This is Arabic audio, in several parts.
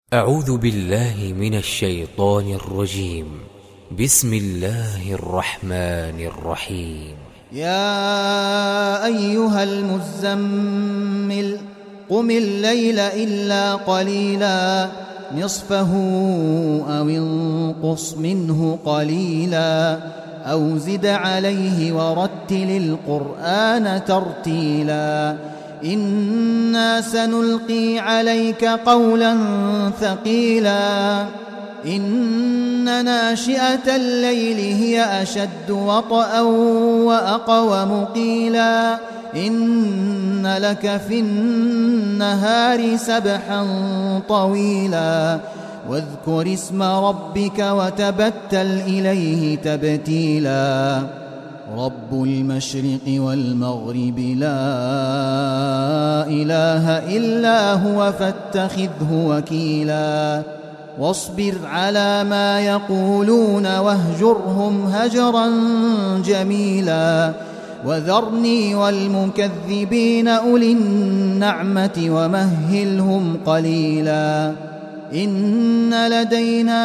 أعوذ بالله من الشيطان الرجيم. بسم الله الرحمن الرحيم. يا أيها المزمل قم الليل إلا قليلا نصفه أو انقص منه قليلا أو زد عليه ورتل القرآن ترتيلا إنا سنلقي عليك قولا ثقيلا إن ناشئة الليل هي أشد وطئا وأقوم قيلا إن لك في النهار سبحا طويلا واذكر اسم ربك وتبتل إليه تبتيلا رب المشرق والمغرب لا إله إلا هو فاتخذه وكيلا واصبر على ما يقولون واهجرهم هجرا جميلا وذرني والمكذبين أولي النعمة ومهلهم قليلا إن لدينا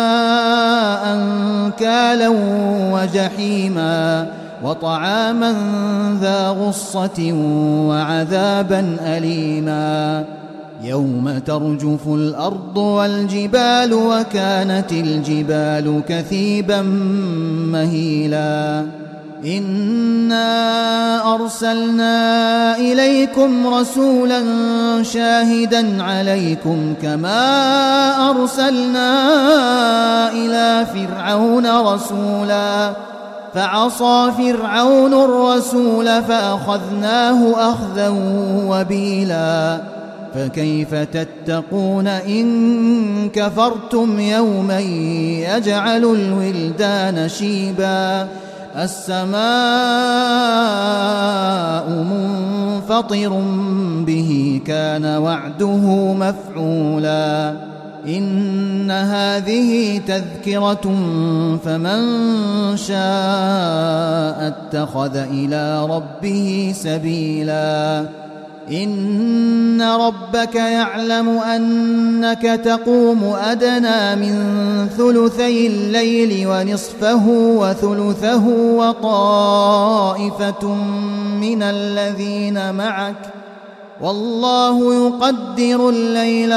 أنكالا وجحيما وطعاما ذا غصة وعذابا أليما يوم ترجف الأرض والجبال وكانت الجبال كثيبا مهيلا إنا أرسلنا إليكم رسولا شاهدا عليكم كما أرسلنا إلى فرعون رسولا فعصى فرعون الرسول فأخذناه أخذا وبيلا فكيف تتقون إن كفرتم يوما يجعل الولدان شيبا السماء منفطر به كان وعده مفعولا إن هذه تذكرة فمن شاء اتخذ إلى ربه سبيلا إن ربك يعلم أنك تقوم أدنى من ثلثي الليل ونصفه وثلثه وطائفة من الذين معك والله يقدر الليل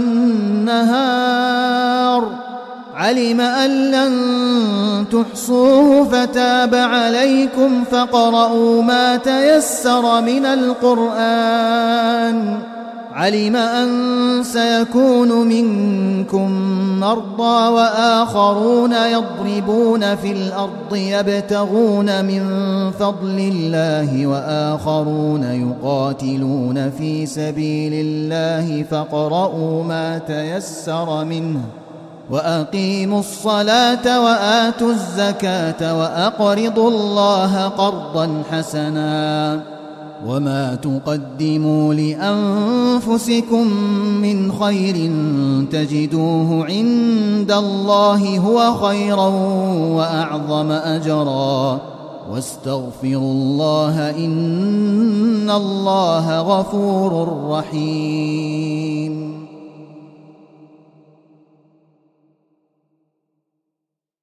والنهار علم أن لن تحصوه فتاب عليكم فاقرؤوا ما تيسر من القرآن علم أن سيكون منكم مرضى وآخرون يضربون في الأرض يبتغون من فضل الله وآخرون يقاتلون في سبيل الله فاقرؤوا ما تيسر منه وأقيموا الصلاة وآتوا الزكاة وأقرضوا الله قرضا حسنا وما تقدموا لأنفسكم من خير تجدوه عند الله هو خيرا وأعظم أجرا واستغفروا الله إن الله غفور رحيم.